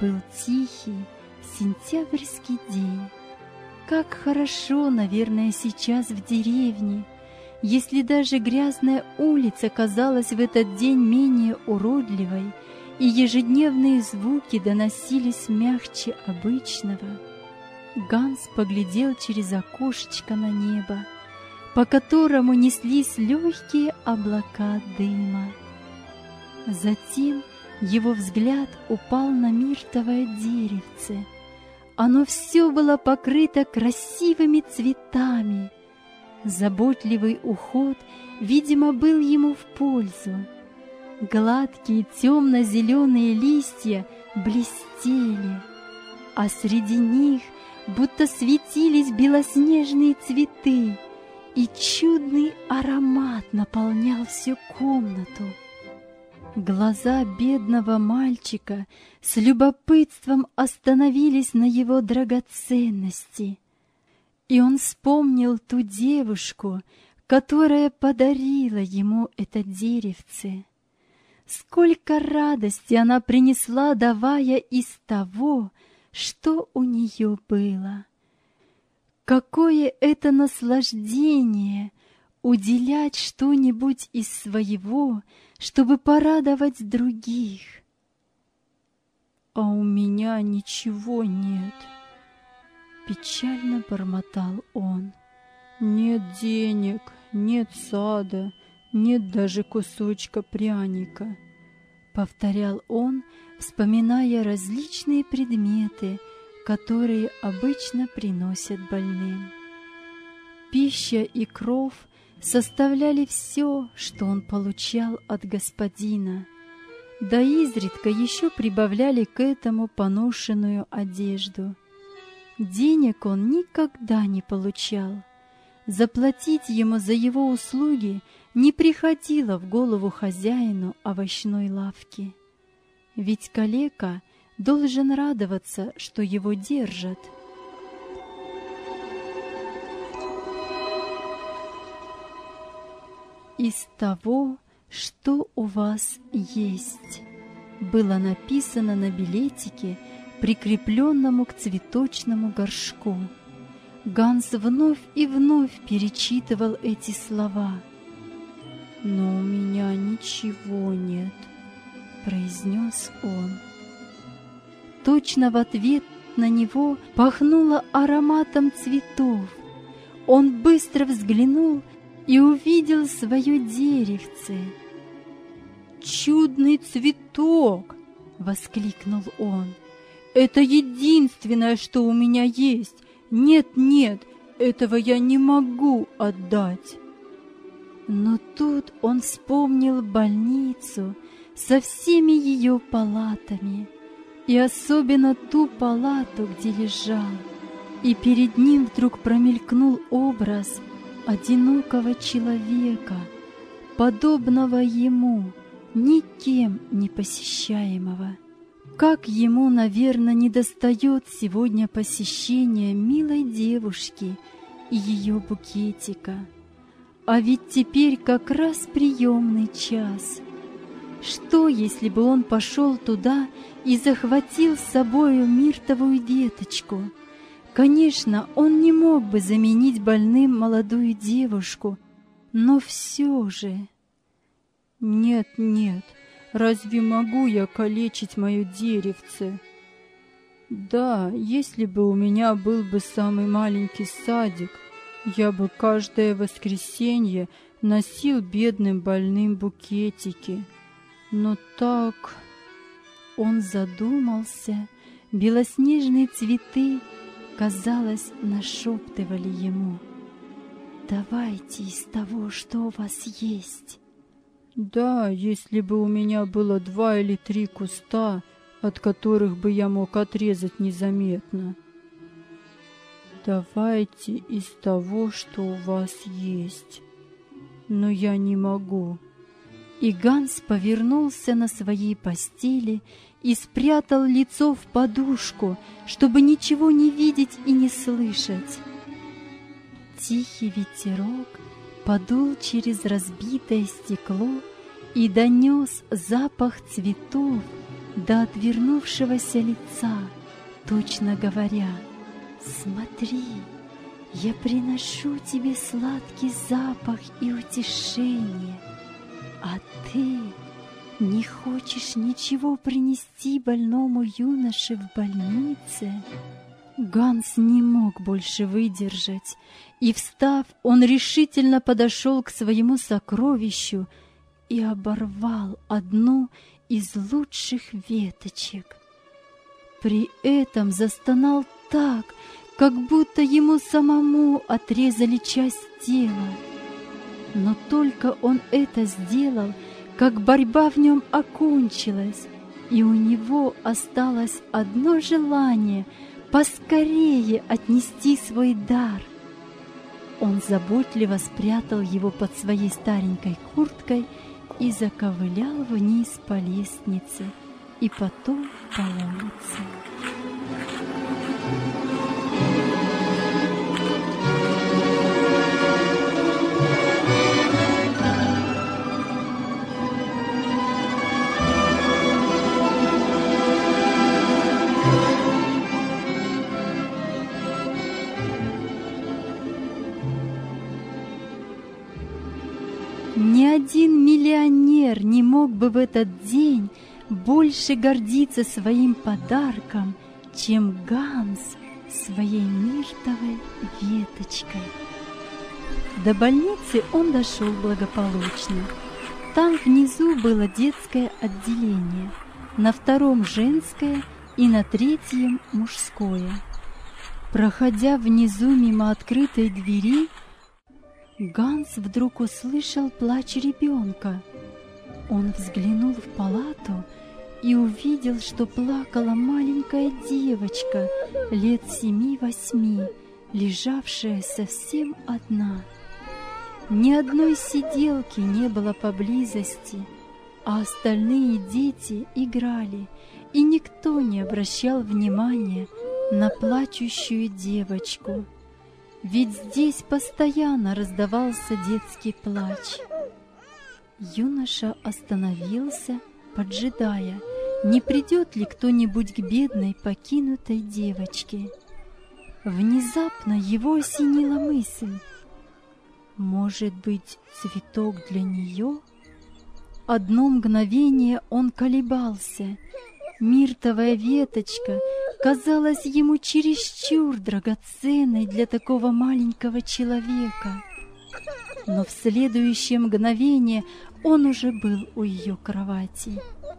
был тихий сентябрьский день. Как хорошо, наверное, сейчас в деревне, если даже грязная улица казалась в этот день менее уродливой, и ежедневные звуки доносились мягче обычного. Ганс поглядел через окошечко на небо, по которому неслись легкие облака дыма. Затем его взгляд упал на миртовое деревце. Оно все было покрыто красивыми цветами. Заботливый уход, видимо, был ему в пользу. Гладкие темно-зеленые листья блестели, а среди них будто светились белоснежные цветы, и чудный аромат наполнял всю комнату. Глаза бедного мальчика с любопытством остановились на его драгоценности, и он вспомнил ту девушку, которая подарила ему это деревце. Сколько радости она принесла, давая из того, что у нее было. Какое это наслаждение уделять что-нибудь из своего, чтобы порадовать других. «А у меня ничего нет», — печально бормотал он. «Нет денег, нет сада, нет даже кусочка пряника», — повторял он, вспоминая различные предметы, которые обычно приносят больным. Пища и кров составляли все, что он получал от господина, да изредка еще прибавляли к этому поношенную одежду. Денег он никогда не получал. Заплатить ему за его услуги не приходило в голову хозяину овощной лавки. Ведь калека должен радоваться, что его держат. «Из того, что у вас есть», было написано на билетике, прикрепленному к цветочному горшку. Ганс вновь и вновь перечитывал эти слова. «Но у меня ничего нет», — произнес он. Точно в ответ на него пахнуло ароматом цветов. Он быстро взглянул и увидел свое деревце. «Чудный цветок!» — воскликнул он. «Это единственное, что у меня есть. Нет, этого я не могу отдать». Но тут он вспомнил больницу со всеми ее палатами, и особенно ту палату, где лежал, и перед ним вдруг промелькнул образ одинокого человека, подобного ему, никем не посещаемого. Как ему, наверное, недостает сегодня посещения милой девушки и ее букетика. А ведь теперь как раз приемный час. Что, если бы он пошел туда и захватил с собою миртовую веточку? Конечно, он не мог бы заменить больным молодую девушку, но все же... «Нет, разве могу я калечить мое деревце? Да, если бы у меня был бы самый маленький садик, я бы каждое воскресенье носил бедным больным букетики. Но так...» Он задумался, белоснежные цветы, казалось, нашептывали ему: «Давайте из того, что у вас есть». «Да, если бы у меня было 2 или 3 куста, от которых бы я мог отрезать незаметно». «Давайте из того, что у вас есть. Но я не могу». И Ганс повернулся на своей постели и спрятал лицо в подушку, чтобы ничего не видеть и не слышать. Тихий ветерок подул через разбитое стекло и донес запах цветов до отвернувшегося лица, точно говоря: «Смотри, я приношу тебе сладкий запах и утешение, а ты не хочешь ничего принести больному юноше в больнице?» Ганс не мог больше выдержать, и, встав, он решительно подошел к своему сокровищу и оборвал одну из лучших веточек. При этом застонал так, как будто ему самому отрезали часть тела. Но только он это сделал, как борьба в нем окончилась, и у него осталось одно желание — поскорее отнести свой дар. Он заботливо спрятал его под своей старенькой курткой и заковылял вниз по лестнице и потом по улице. Ни один миллионер не мог бы в этот день больше гордиться своим подарком, чем Ганс своей миртовой веточкой. До больницы он дошел благополучно. Там внизу было детское отделение, на втором женское и на третьем мужское. Проходя внизу мимо открытой двери, Ганс вдруг услышал плач ребенка. Он взглянул в палату и увидел, что плакала маленькая девочка лет 7-8, лежавшая совсем одна. Ни одной сиделки не было поблизости, а остальные дети играли, и никто не обращал внимания на плачущую девочку. Ведь здесь постоянно раздавался детский плач. Юноша остановился, поджидая, не придет ли кто-нибудь к бедной покинутой девочке. Внезапно его осенила мысль: может быть, цветок для нее? Одно мгновение он колебался. Миртовая веточка казалась ему чересчур драгоценной для такого маленького человека. Но в следующее мгновение он уже был у ее кровати.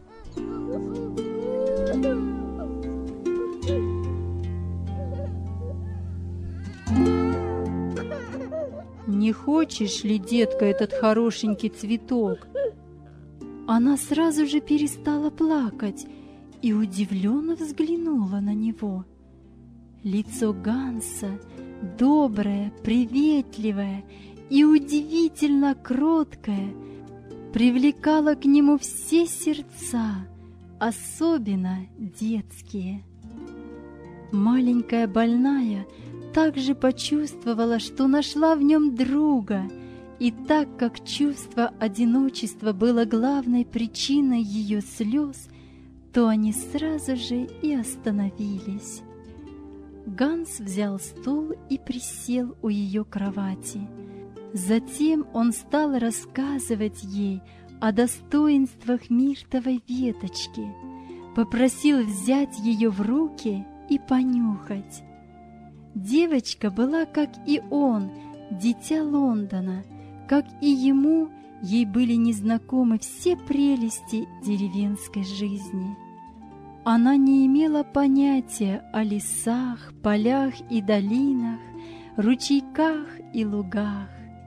«Не хочешь ли, детка, этот хорошенький цветок?» Она сразу же перестала плакать и удивленно взглянула на него. Лицо Ганса, доброе, приветливое и удивительно кроткое, привлекало к нему все сердца, особенно детские. Маленькая больная также почувствовала, что нашла в нем друга, и так как чувство одиночества было главной причиной ее слез, то они сразу же и остановились. Ганс взял стул и присел у ее кровати. Затем он стал рассказывать ей о достоинствах миртовой веточки, попросил взять ее в руки и понюхать. Девочка была, как и он, дитя Лондона, как и ему, ей были незнакомы все прелести деревенской жизни. Она не имела понятия о лесах, полях и долинах, ручейках и лугах.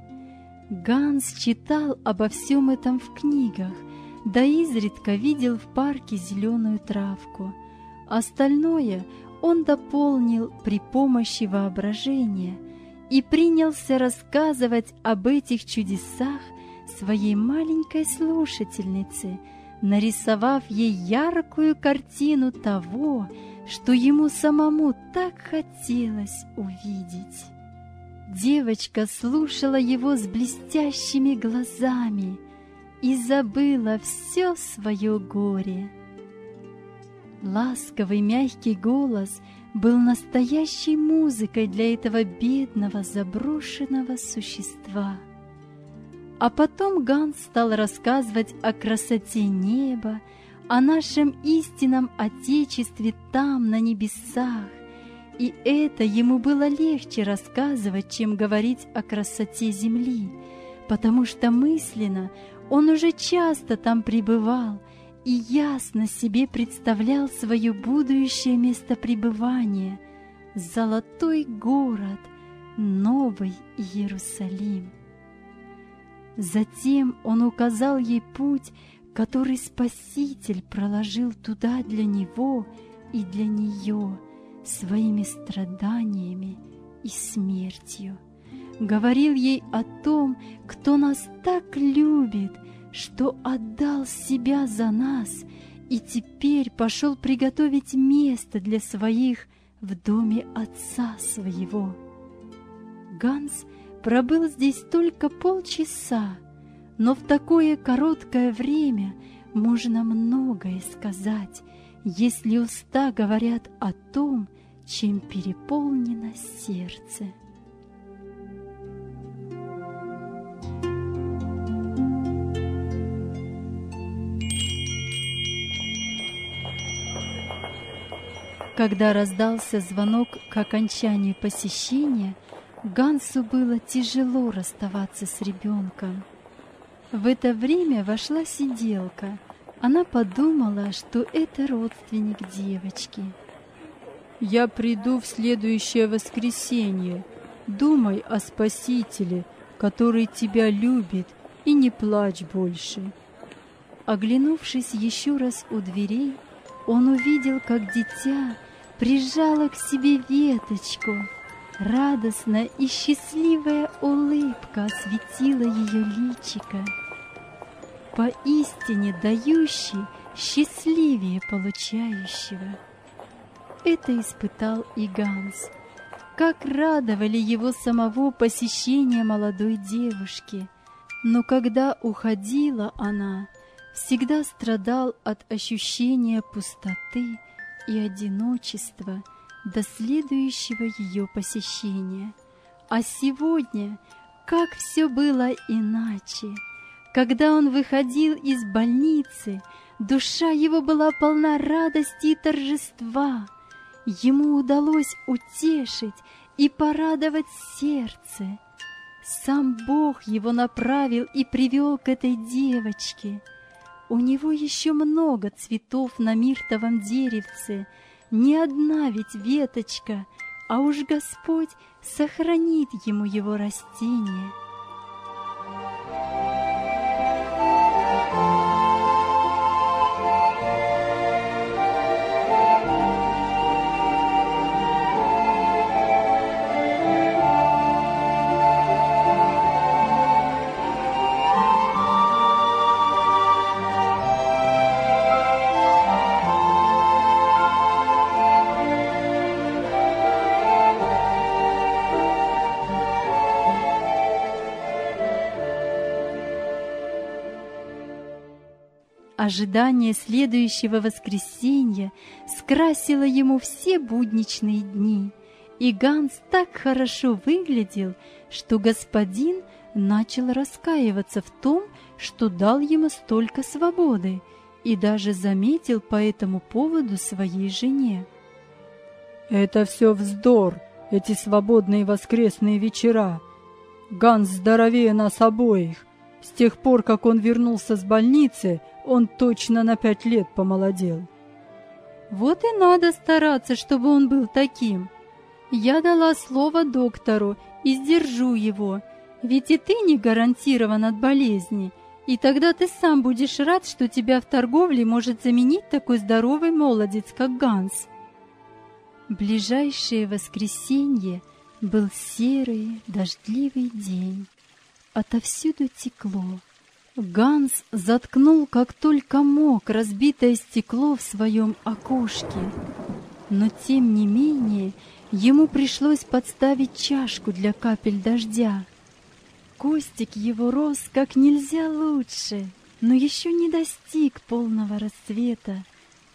Ганс читал обо всем этом в книгах, да изредка видел в парке зеленую травку. Остальное он дополнил при помощи воображения и принялся рассказывать об этих чудесах своей маленькой слушательнице, нарисовав ей яркую картину того, что ему самому так хотелось увидеть. Девочка слушала его с блестящими глазами и забыла все свое горе. Ласковый мягкий голос был настоящей музыкой для этого бедного заброшенного существа. А потом Ганс стал рассказывать о красоте неба, о нашем истинном Отечестве там, на небесах. И это ему было легче рассказывать, чем говорить о красоте земли, потому что мысленно он уже часто там пребывал и ясно себе представлял свое будущее место пребывания — золотой город, Новый Иерусалим. Затем он указал ей путь, который Спаситель проложил туда для него и для нее своими страданиями и смертью. Говорил ей о том, кто нас так любит, что отдал себя за нас и теперь пошел приготовить место для своих в доме Отца Своего. Ганс пробыл здесь только полчаса, но в такое короткое время можно многое сказать, если уста говорят о том, чем переполнено сердце. Когда раздался звонок к окончанию посещения, Гансу было тяжело расставаться с ребенком. В это время вошла сиделка. Она подумала, что это родственник девочки. «Я приду в следующее воскресенье. Думай о Спасителе, который тебя любит, и не плачь больше». Оглянувшись еще раз у дверей, он увидел, как дитя прижало к себе веточку. Радостная и счастливая улыбка осветила ее личико. Поистине дающий счастливее получающего. Это испытал и Ганс. Как радовали его самого посещения молодой девушки. Но когда уходила она, всегда страдал от ощущения пустоты и одиночества до следующего ее посещения. А сегодня, как все было иначе. Когда он выходил из больницы, душа его была полна радости и торжества. Ему удалось утешить и порадовать сердце. Сам Бог его направил и привел к этой девочке. У него еще много цветов на миртовом деревце, не одна ведь веточка, а уж Господь сохранит ему его растение. Ожидание следующего воскресенья скрасило ему все будничные дни, и Ганс так хорошо выглядел, что господин начал раскаиваться в том, что дал ему столько свободы, и даже заметил по этому поводу своей жене. «Это все вздор, эти свободные воскресные вечера. Ганс здоровее нас обоих. С тех пор, как он вернулся с больницы, он точно на 5 лет помолодел». Вот и надо стараться, чтобы он был таким. Я дала слово доктору и сдержу его, ведь и ты не гарантирован от болезни, и тогда ты сам будешь рад, что тебя в торговле может заменить такой здоровый молодец, как Ганс. Ближайшее воскресенье был серый, дождливый день. Отовсюду текло. Ганс заткнул, как только мог, разбитое стекло в своем окошке. Но, тем не менее, ему пришлось подставить чашку для капель дождя. Кустик его рос как нельзя лучше, но еще не достиг полного расцвета.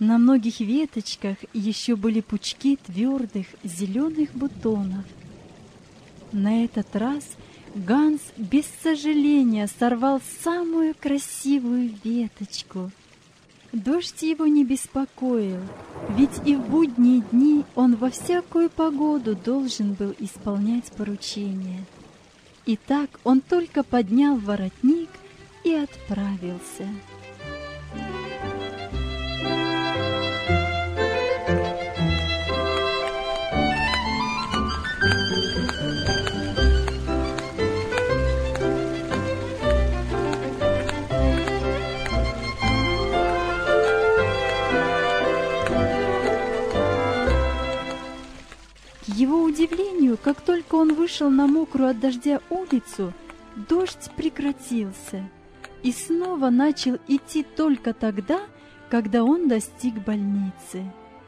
На многих веточках еще были пучки твердых зеленых бутонов. На этот раз Ганс без сожаления сорвал самую красивую веточку. Дождь его не беспокоил, ведь и в будние дни он во всякую погоду должен был исполнять поручения. Итак, он только поднял воротник и отправился. К его удивлению, как только он вышел на мокрую от дождя улицу, дождь прекратился и снова начал идти только тогда, когда он достиг больницы.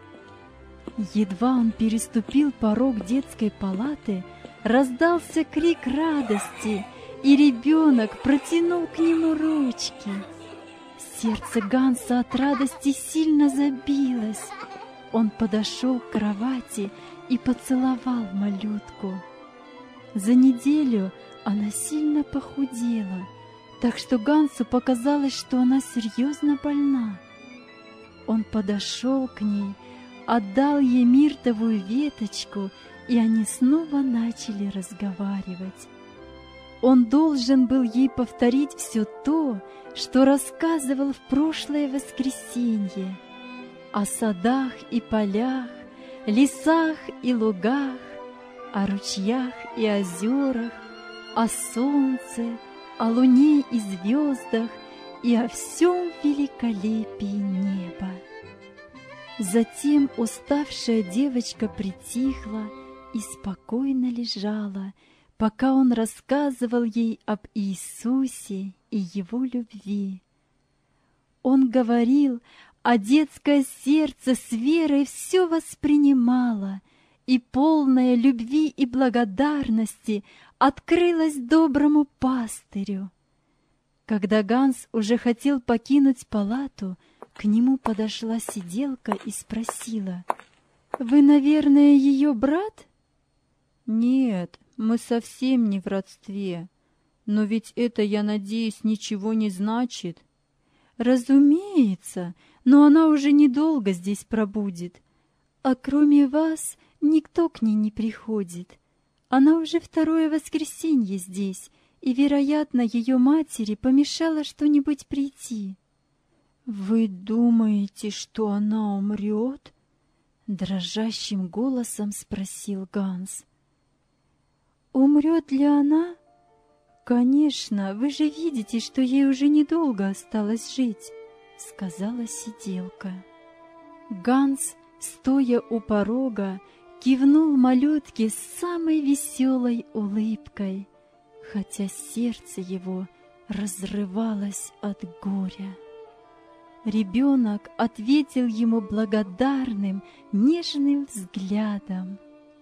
Едва он переступил порог детской палаты, раздался крик радости, и ребенок протянул к нему ручки. Сердце Ганса от радости сильно забилось. Он подошел к кровати и поцеловал малютку. За неделю она сильно похудела, так что Гансу показалось, что она серьезно больна. Он подошел к ней, отдал ей миртовую веточку, и они снова начали разговаривать. Он должен был ей повторить все то, что рассказывал в прошлое воскресенье, о садах и полях, лесах и лугах, о ручьях и озерах, о солнце, о луне и звездах и о всем великолепии неба. Затем уставшая девочка притихла и спокойно лежала, пока он рассказывал ей об Иисусе и Его любви. Он говорил, а детское сердце с верой все воспринимало, и полное любви и благодарности открылось доброму пастырю. Когда Ганс уже хотел покинуть палату, к нему подошла сиделка и спросила: «Вы, наверное, ее брат?» «Нет, мы совсем не в родстве. Но ведь это, я надеюсь, ничего не значит». «Разумеется, но она уже недолго здесь пробудет. А кроме вас никто к ней не приходит. Она уже второе воскресенье здесь, и, вероятно, ее матери помешало что-нибудь прийти». «Вы думаете, что она умрет?» — дрожащим голосом спросил Ганс. «Умрет ли она? Конечно, вы же видите, что ей уже недолго осталось жить», — сказала сиделка. Ганс, стоя у порога, кивнул малютке с самой веселой улыбкой, хотя сердце его разрывалось от горя. Ребенок ответил ему благодарным, нежным взглядом.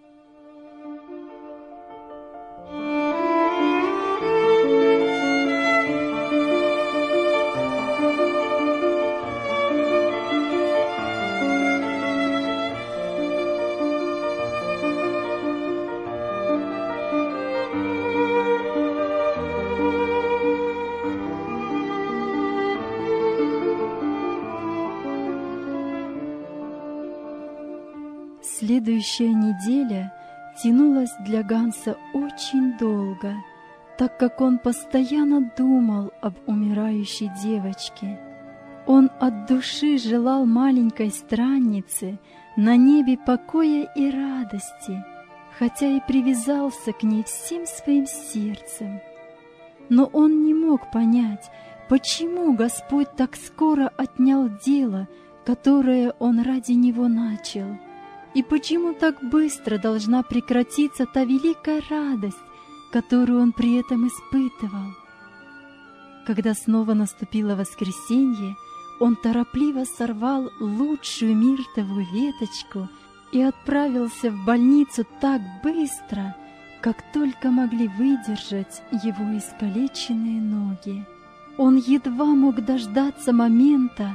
Следующая неделя тянулась для Ганса очень долго, так как он постоянно думал об умирающей девочке. Он от души желал маленькой страннице на небе покоя и радости, хотя и привязался к ней всем своим сердцем. Но он не мог понять, почему Господь так скоро отнял дело, которое Он ради него начал. И почему так быстро должна прекратиться та великая радость, которую он при этом испытывал? Когда снова наступило воскресенье, он торопливо сорвал лучшую миртовую веточку и отправился в больницу так быстро, как только могли выдержать его искалеченные ноги. Он едва мог дождаться момента,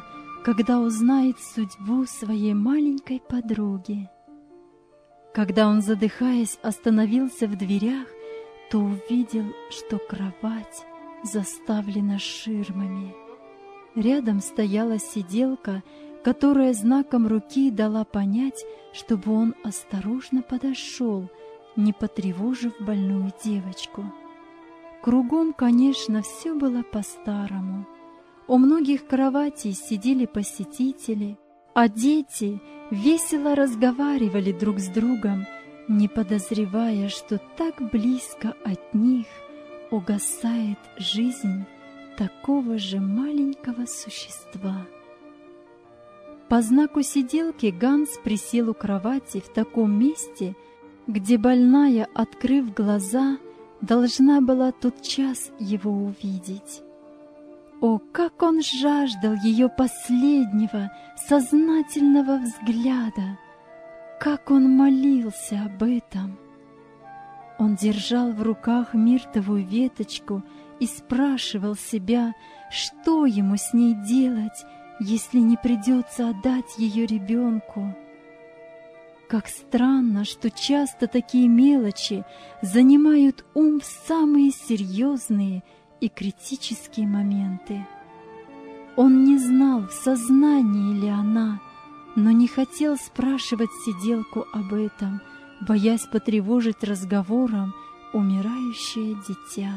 когда узнает судьбу своей маленькой подруги. Когда он, задыхаясь, остановился в дверях, то увидел, что кровать заставлена ширмами. Рядом стояла сиделка, которая знаком руки дала понять, чтобы он осторожно подошел, не потревожив больную девочку. Кругом, конечно, все было по-старому. У многих кроватей сидели посетители, а дети весело разговаривали друг с другом, не подозревая, что так близко от них угасает жизнь такого же маленького существа. По знаку сиделки Ганс присел у кровати в таком месте, где больная, открыв глаза, должна была тотчас его увидеть. О, как он жаждал ее последнего, сознательного взгляда! Как он молился об этом! Он держал в руках миртовую веточку и спрашивал себя, что ему с ней делать, если не придется отдать ее ребенку. Как странно, что часто такие мелочи занимают ум в самые серьезные и критические моменты. Он не знал, в сознании ли она, но не хотел спрашивать сиделку об этом, боясь потревожить разговором умирающее дитя.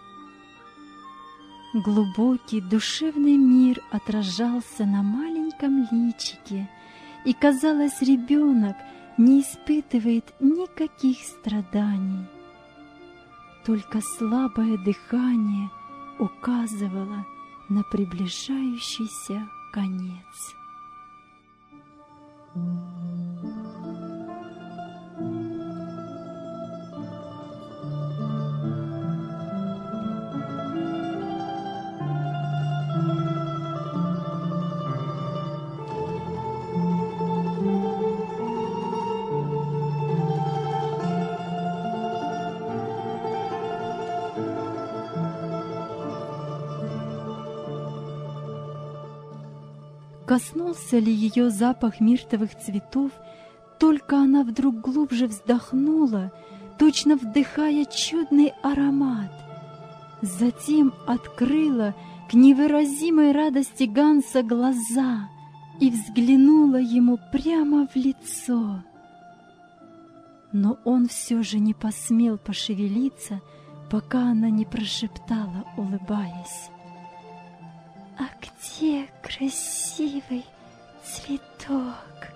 Глубокий душевный мир отражался на маленьком личике, и, казалось, ребенок не испытывает никаких страданий. Только слабое дыхание указывало на приближающийся конец. Коснулся ли ее запах миртовых цветов, только она вдруг глубже вздохнула, точно вдыхая чудный аромат. Затем открыла к невыразимой радости Ганса глаза и взглянула ему прямо в лицо. Но он все же не посмел пошевелиться, пока она не прошептала, улыбаясь: «А где красивый цветок?»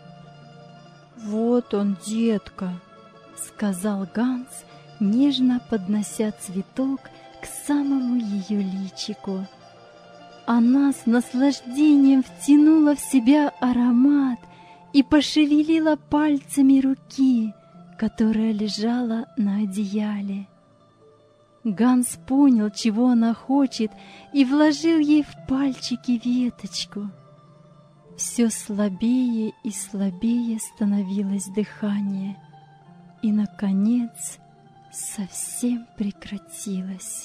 «Вот он, детка», — сказал Ганс, нежно поднося цветок к самому ее личику. Она с наслаждением втянула в себя аромат и пошевелила пальцами руки, которая лежала на одеяле. Ганс понял, чего она хочет, и вложил ей в пальчики веточку. Все слабее и слабее становилось дыхание, и, наконец, совсем прекратилось.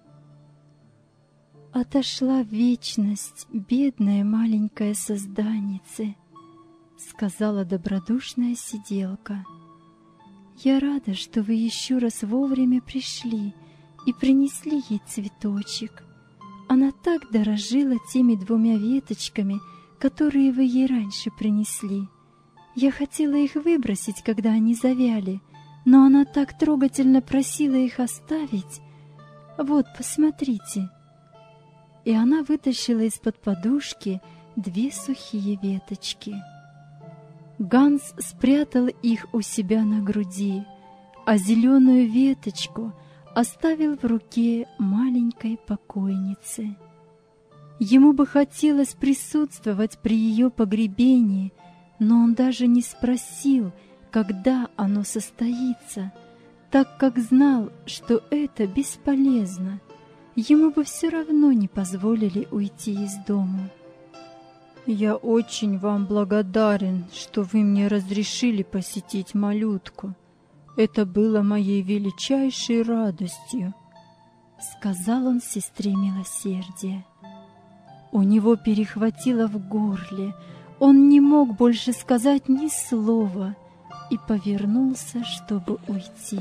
«Отошла в вечность бедное маленькое созданице», — сказала добродушная сиделка. «Я рада, что вы еще раз вовремя пришли и принесли ей цветочек. Она так дорожила теми 2 веточками, которые вы ей раньше принесли. Я хотела их выбросить, когда они завяли, но она так трогательно просила их оставить. Вот, посмотрите». И она вытащила из-под подушки 2 сухие веточки. Ганс спрятал их у себя на груди, а зеленую веточку оставил в руке маленькой покойницы. Ему бы хотелось присутствовать при ее погребении, но он даже не спросил, когда оно состоится, так как знал, что это бесполезно. Ему бы все равно не позволили уйти из дома. «Я очень вам благодарен, что вы мне разрешили посетить малютку. Это было моей величайшей радостью», — сказал он сестре милосердия. У него перехватило в горле, он не мог больше сказать ни слова и повернулся, чтобы уйти.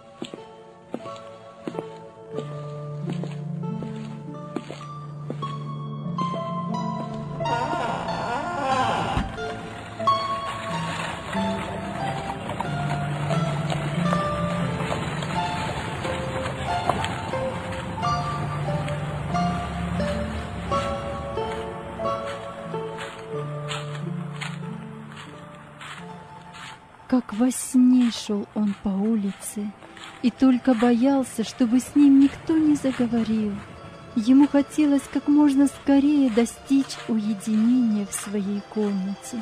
Как во сне шел он по улице и только боялся, чтобы с ним никто не заговорил. Ему хотелось как можно скорее достичь уединения в своей комнате.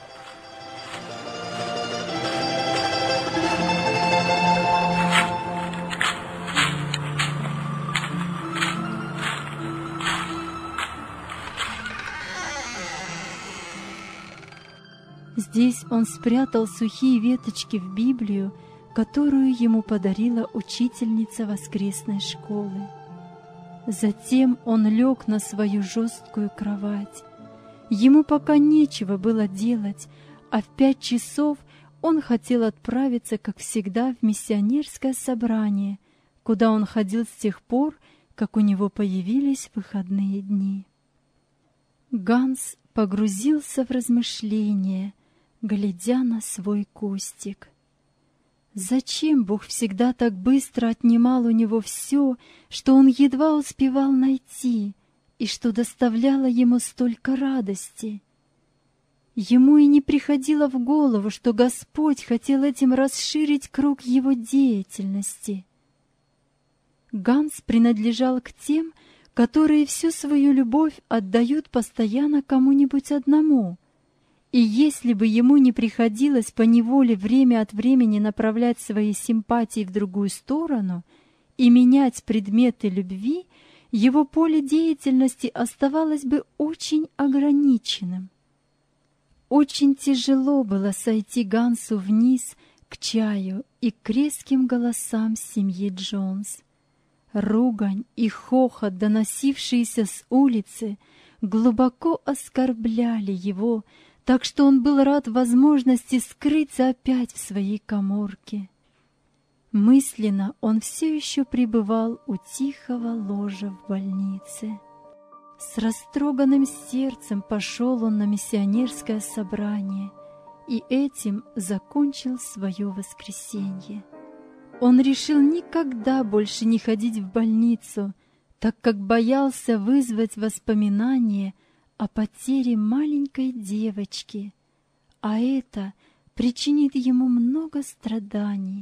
Здесь он спрятал сухие веточки в Библию, которую ему подарила учительница воскресной школы. Затем он лег на свою жесткую кровать. Ему пока нечего было делать, а в 5 часов он хотел отправиться, как всегда, в миссионерское собрание, куда он ходил с тех пор, как у него появились выходные дни. Ганс погрузился в размышления, глядя на свой кустик. Зачем Бог всегда так быстро отнимал у него все, что он едва успевал найти, и что доставляло ему столько радости? Ему и не приходило в голову, что Господь хотел этим расширить круг его деятельности. Ганс принадлежал к тем, которые всю свою любовь отдают постоянно кому-нибудь одному. И если бы ему не приходилось поневоле время от времени направлять свои симпатии в другую сторону и менять предметы любви, его поле деятельности оставалось бы очень ограниченным. Очень тяжело было сойти Гансу вниз к чаю и к резким голосам семьи Джонс. Ругань и хохот, доносившиеся с улицы, глубоко оскорбляли его, так что он был рад возможности скрыться опять в своей каморке. Мысленно он все еще пребывал у тихого ложа в больнице. С растроганным сердцем пошел он на миссионерское собрание и этим закончил свое воскресенье. Он решил никогда больше не ходить в больницу, так как боялся вызвать воспоминания о потере маленькой девочки, а это причинит ему много страданий.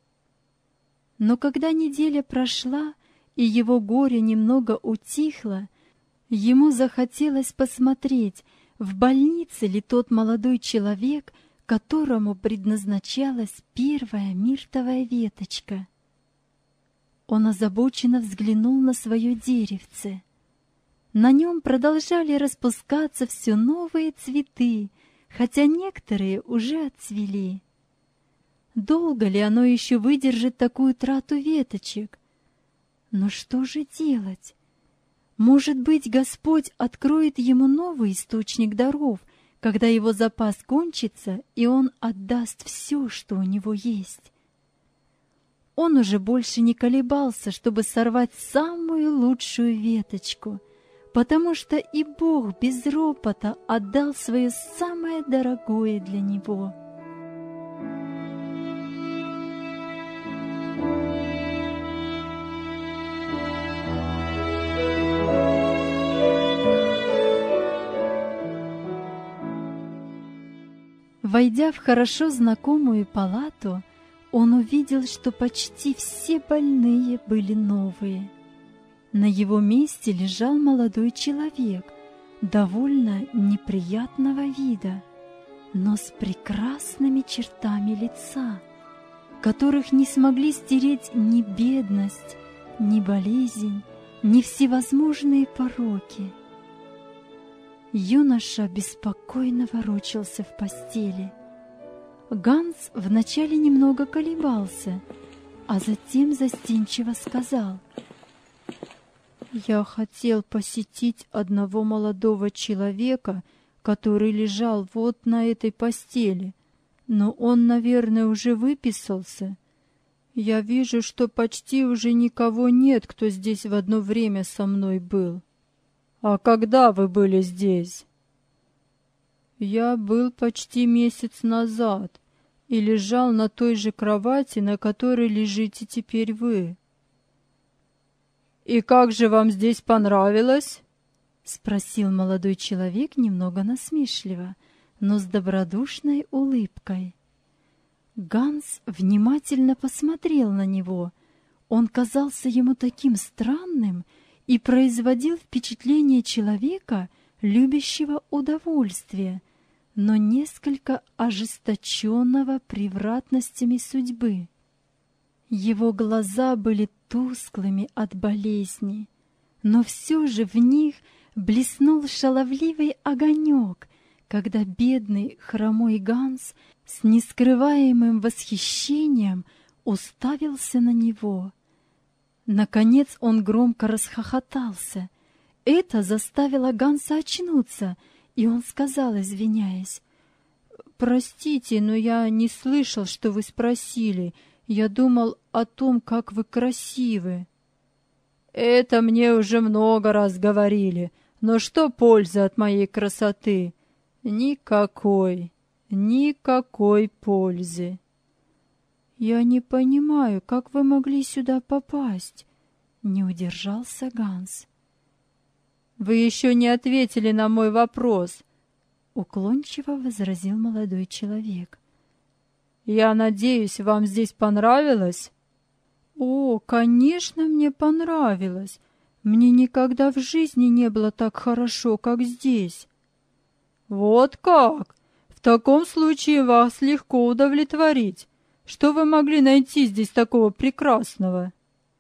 Но когда неделя прошла и его горе немного утихло, ему захотелось посмотреть, в больнице ли тот молодой человек, которому предназначалась первая миртовая веточка. Он озабоченно взглянул на свое деревце. На нем продолжали распускаться все новые цветы, хотя некоторые уже отцвели. Долго ли оно еще выдержит такую трату веточек? Но что же делать? Может быть, Господь откроет ему новый источник даров, когда его запас кончится, и он отдаст все, что у него есть. Он уже больше не колебался, чтобы сорвать самую лучшую веточку, потому что и Бог без ропота отдал свое самое дорогое для него. Войдя в хорошо знакомую палату, он увидел, что почти все больные были новые. На его месте лежал молодой человек, довольно неприятного вида, но с прекрасными чертами лица, которых не смогли стереть ни бедность, ни болезнь, ни всевозможные пороки. Юноша беспокойно ворочался в постели. Ганс вначале немного колебался, а затем застенчиво сказал: Я хотел посетить одного молодого человека, который лежал вот на этой постели, но он, наверное, уже выписался. Я вижу, что почти уже никого нет, кто здесь в одно время со мной был. А когда вы были здесь? Я был почти месяц назад и лежал на той же кровати, на которой лежите теперь вы. «И как же вам здесь понравилось?» — спросил молодой человек немного насмешливо, но с добродушной улыбкой. Ганс внимательно посмотрел на него. Он казался ему таким странным и производил впечатление человека, любящего удовольствие, но несколько ожесточенного превратностями судьбы. Его глаза были тусклыми от болезни, но все же в них блеснул шаловливый огонек, когда бедный хромой Ганс с нескрываемым восхищением уставился на него. Наконец он громко расхохотался. Это заставило Ганса очнуться, и он сказал, извиняясь: «Простите, но я не слышал, что вы спросили. Я думал о том, как вы красивы». «Это мне уже много раз говорили, но что пользы от моей красоты? Никакой пользы». «Я не понимаю, как вы могли сюда попасть?» — не удержался Ганс. «Вы еще не ответили на мой вопрос», — уклончиво возразил молодой человек. «Я надеюсь, вам здесь понравилось?» «О, конечно, мне понравилось. Мне никогда в жизни не было так хорошо, как здесь». «Вот как? В таком случае вас легко удовлетворить. Что вы могли найти здесь такого прекрасного?»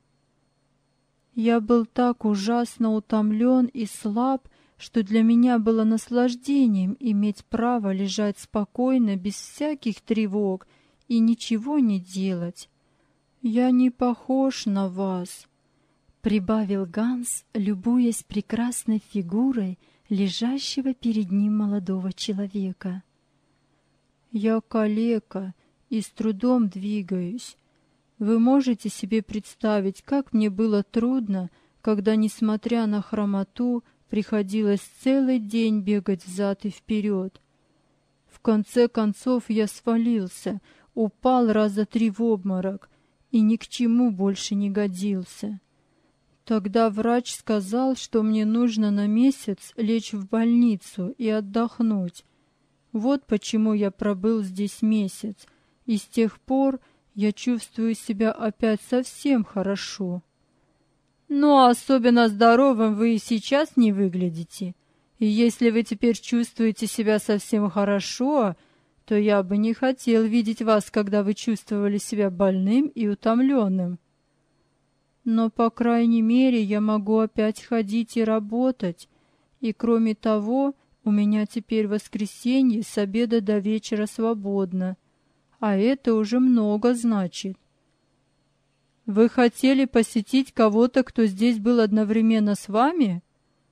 Я был так ужасно утомлен и слаб, что для меня было наслаждением иметь право лежать спокойно, без всяких тревог, и ничего не делать. Я не похож на вас, — прибавил Ганс, любуясь прекрасной фигурой лежащего перед ним молодого человека. Я калека и с трудом двигаюсь. Вы можете себе представить, как мне было трудно, когда, несмотря на хромоту, приходилось целый день бегать взад и вперед. В конце концов я свалился, упал раза 3 в обморок и ни к чему больше не годился. Тогда врач сказал, что мне нужно на месяц лечь в больницу и отдохнуть. Вот почему я пробыл здесь месяц, и с тех пор я чувствую себя опять совсем хорошо. Но особенно здоровым вы и сейчас не выглядите. И если вы теперь чувствуете себя совсем хорошо, то я бы не хотел видеть вас, когда вы чувствовали себя больным и утомленным. Но, по крайней мере, я могу опять ходить и работать. И, кроме того, у меня теперь воскресенье с обеда до вечера свободно. А это уже много значит. Вы хотели посетить кого-то, кто здесь был одновременно с вами?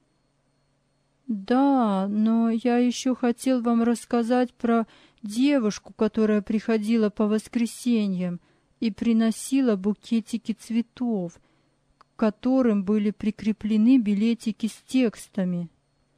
Да, но я еще хотел вам рассказать про девушку, которая приходила по воскресеньям и приносила букетики цветов, к которым были прикреплены билетики с текстами.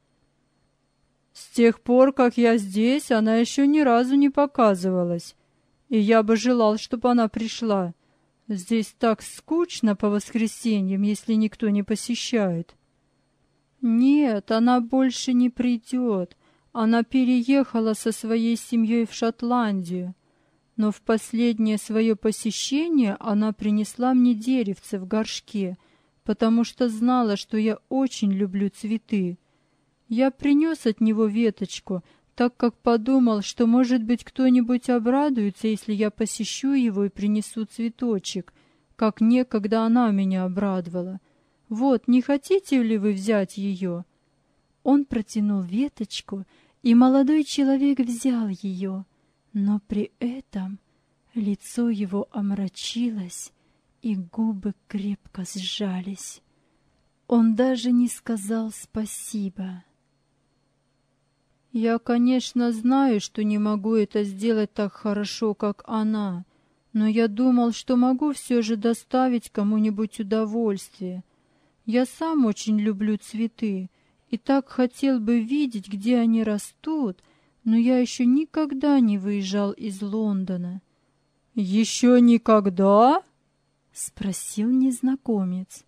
С тех пор, как я здесь, она еще ни разу не показывалась, и я бы желал, чтобы она пришла. Здесь так скучно по воскресеньям, если никто не посещает. Нет, она больше не придет. Она переехала со своей семьей в Шотландию. Но в последнее свое посещение она принесла мне деревце в горшке, потому что знала, что я очень люблю цветы. Я принес от него веточку, так как подумал, что, может быть, кто-нибудь обрадуется, если я посещу его и принесу цветочек, как некогда она меня обрадовала. Вот, не хотите ли вы взять ее?» Он протянул веточку, и молодой человек взял ее, но при этом лицо его омрачилось, и губы крепко сжались. Он даже не сказал спасибо. Я, конечно, знаю, что не могу это сделать так хорошо, как она, но я думал, что могу все же доставить кому-нибудь удовольствие. Я сам очень люблю цветы и так хотел бы видеть, где они растут, но я еще никогда не выезжал из Лондона. «Еще никогда?» — спросил незнакомец.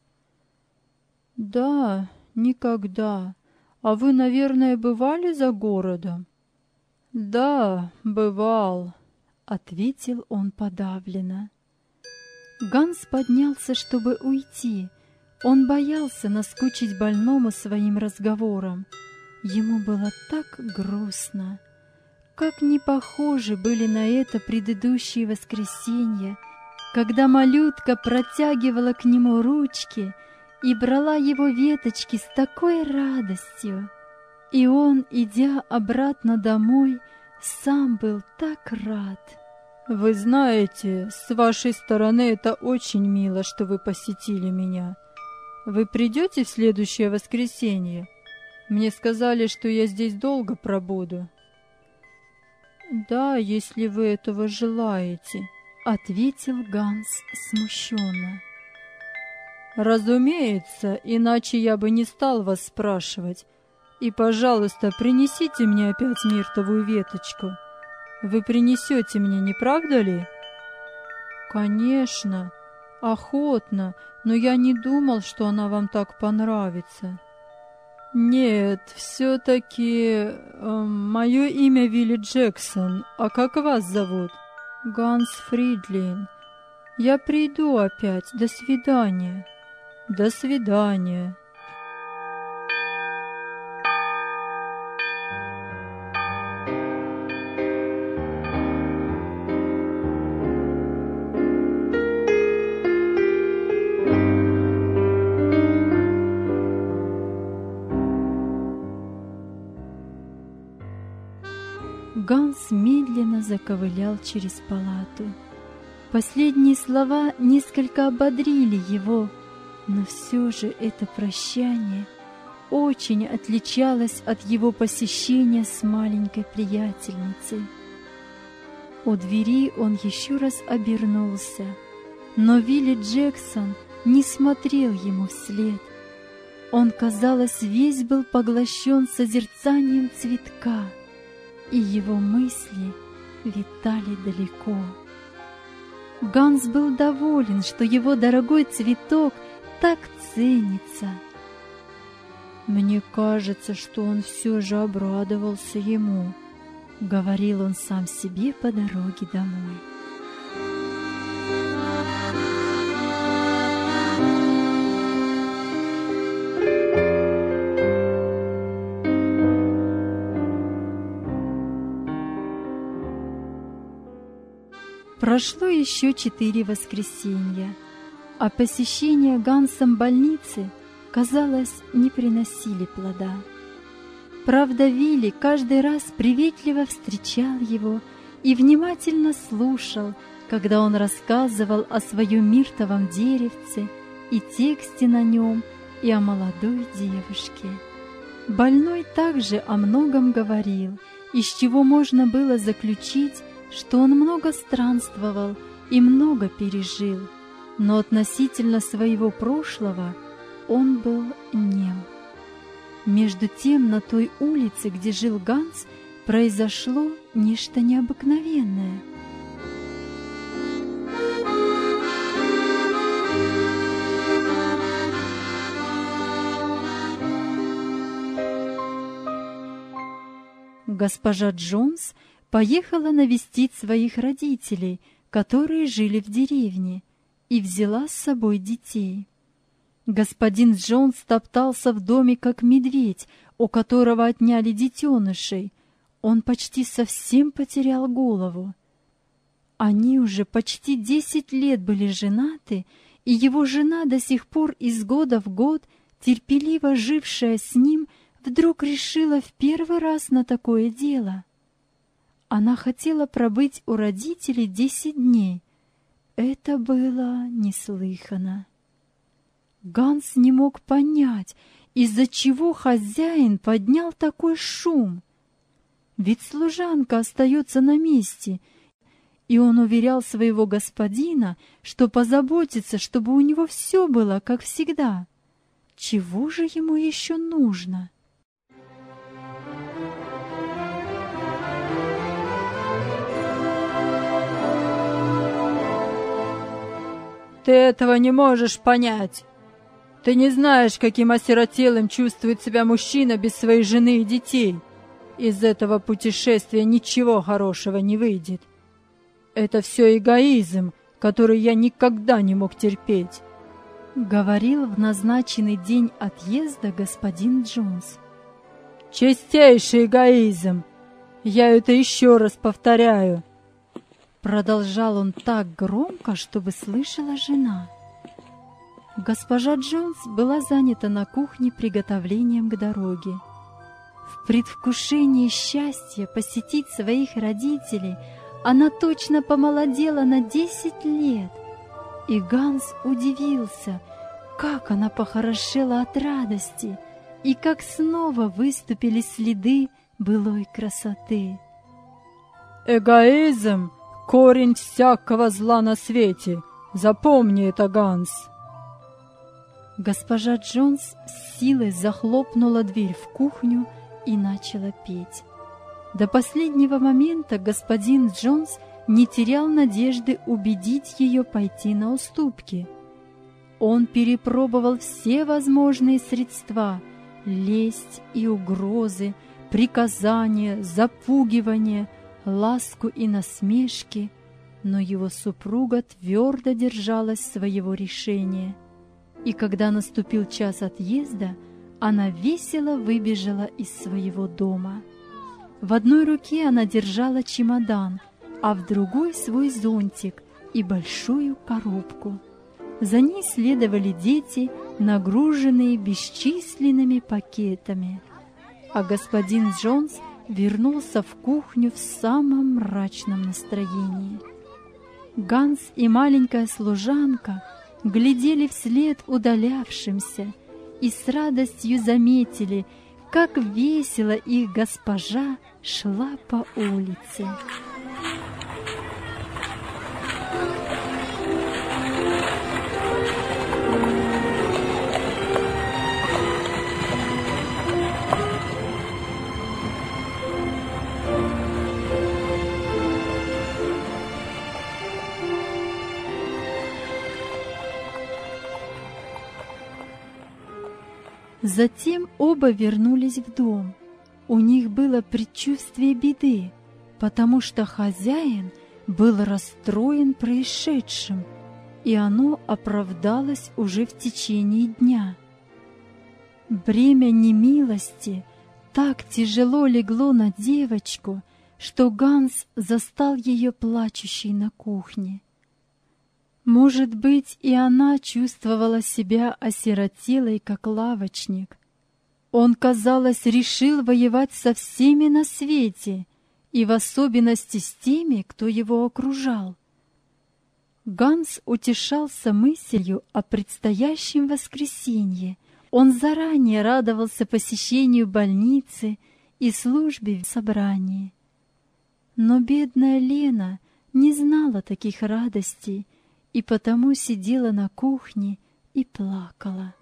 «Да, никогда. А вы, наверное, бывали за городом?» «Да, бывал», — ответил он подавленно. Ганс поднялся, чтобы уйти. Он боялся наскучить больному своим разговором. Ему было так грустно. Как не похожи были на это предыдущие воскресенья, когда малютка протягивала к нему ручки и брала его веточки с такой радостью. И он, идя обратно домой, сам был так рад. «Вы знаете, с вашей стороны это очень мило, что вы посетили меня. Вы придете в следующее воскресенье? Мне сказали, что я здесь долго пробуду». «Да, если вы этого желаете», — ответил Ганс смущенно. «Разумеется, иначе я бы не стал вас спрашивать. И, пожалуйста, принесите мне опять миртовую веточку. Вы принесете мне, не правда ли?» «Конечно, охотно, но я не думал, что она вам так понравится». «Нет, все-таки мое имя Вилли Джексон. А как вас зовут?» «Ганс Фридлин. Я приду опять. До свидания». «До свидания». Ганс медленно заковылял через палату. Последние слова несколько ободрили его, но все же это прощание очень отличалось от его посещения с маленькой приятельницей. У двери он еще раз обернулся, но Вилли Джексон не смотрел ему вслед. Он, казалось, весь был поглощен созерцанием цветка, и его мысли витали далеко. Ганс был доволен, что его дорогой цветок так ценится. «Мне кажется, что он все же обрадовался ему», — говорил он сам себе по дороге домой. Прошло еще 4 воскресенья, а посещения Гансом больницы, казалось, не приносили плода. Правда, Вилли каждый раз приветливо встречал его и внимательно слушал, когда он рассказывал о своем миртовом деревце и тексте на нем, и о молодой девушке. Больной также о многом говорил, из чего можно было заключить, что он много странствовал и много пережил, но относительно своего прошлого он был нем. Между тем, на той улице, где жил Ганс, произошло нечто необыкновенное. Госпожа Джонс поехала навестить своих родителей, которые жили в деревне, и взяла с собой детей. Господин Джонс топтался в доме, как медведь, у которого отняли детенышей. Он почти совсем потерял голову. Они уже почти 10 лет были женаты, и его жена до сих пор из года в год, терпеливо жившая с ним, вдруг решила в первый раз на такое дело. Она хотела пробыть у родителей 10 дней. Это было неслыханно. Ганс не мог понять, из-за чего хозяин поднял такой шум. Ведь служанка остается на месте, и он уверял своего господина, что позаботится, чтобы у него все было, как всегда. Чего же ему еще нужно? Ты этого не можешь понять. Ты не знаешь, каким осиротелым чувствует себя мужчина без своей жены и детей. Из этого путешествия ничего хорошего не выйдет. Это все эгоизм, который я никогда не мог терпеть, — говорил в назначенный день отъезда господин Джонс. Чистейший эгоизм! Я это еще раз повторяю. Продолжал он так громко, чтобы слышала жена. Госпожа Джонс была занята на кухне приготовлением к дороге. В предвкушении счастья посетить своих родителей она точно помолодела на 10 лет, и Ганс удивился, как она похорошела от радости и как снова выступили следы былой красоты. «Эгоизм — корень всякого зла на свете. Запомни это, Ганс!» Госпожа Джонс с силой захлопнула дверь в кухню и начала петь. До последнего момента господин Джонс не терял надежды убедить ее пойти на уступки. Он перепробовал все возможные средства — лесть и угрозы, приказания, запугивания, ласку и насмешки, но его супруга твердо держалась своего решения. И когда наступил час отъезда, она весело выбежала из своего дома. В одной руке она держала чемодан, а в другой свой зонтик и большую коробку. За ней следовали дети, нагруженные бесчисленными пакетами. А господин Джонс вернулся в кухню в самом мрачном настроении. Ганс и маленькая служанка глядели вслед удалявшимся и с радостью заметили, как весело их госпожа шла по улице. Затем оба вернулись в дом. У них было предчувствие беды, потому что хозяин был расстроен происшедшим, и оно оправдалось уже в течение дня. Бремя немилости так тяжело легло на девочку, что Ганс застал ее плачущей на кухне. Может быть, и она чувствовала себя осиротелой, как лавочник. Он, казалось, решил воевать со всеми на свете, и в особенности с теми, кто его окружал. Ганс утешался мыслью о предстоящем воскресенье. Он заранее радовался посещению больницы и службе в собрании. Но бедная Лена не знала таких радостей, и потому сидела на кухне и плакала.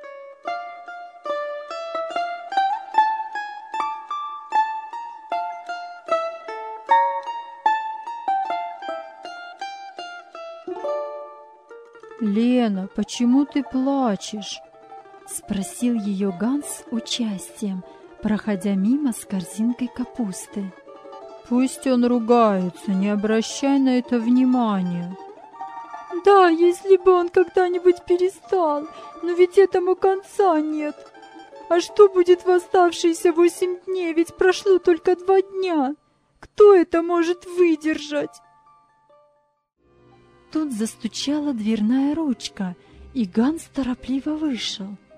«Лена, почему ты плачешь?» — спросил ее Ганс с участием, проходя мимо с корзинкой капусты. «Пусть он ругается, не обращай на это внимания». Да, если бы он когда-нибудь перестал, но ведь этому конца нет. А что будет в оставшиеся 8 дней, ведь прошло только 2 дня. Кто это может выдержать? Тут застучала дверная ручка, и Ганс торопливо вышел.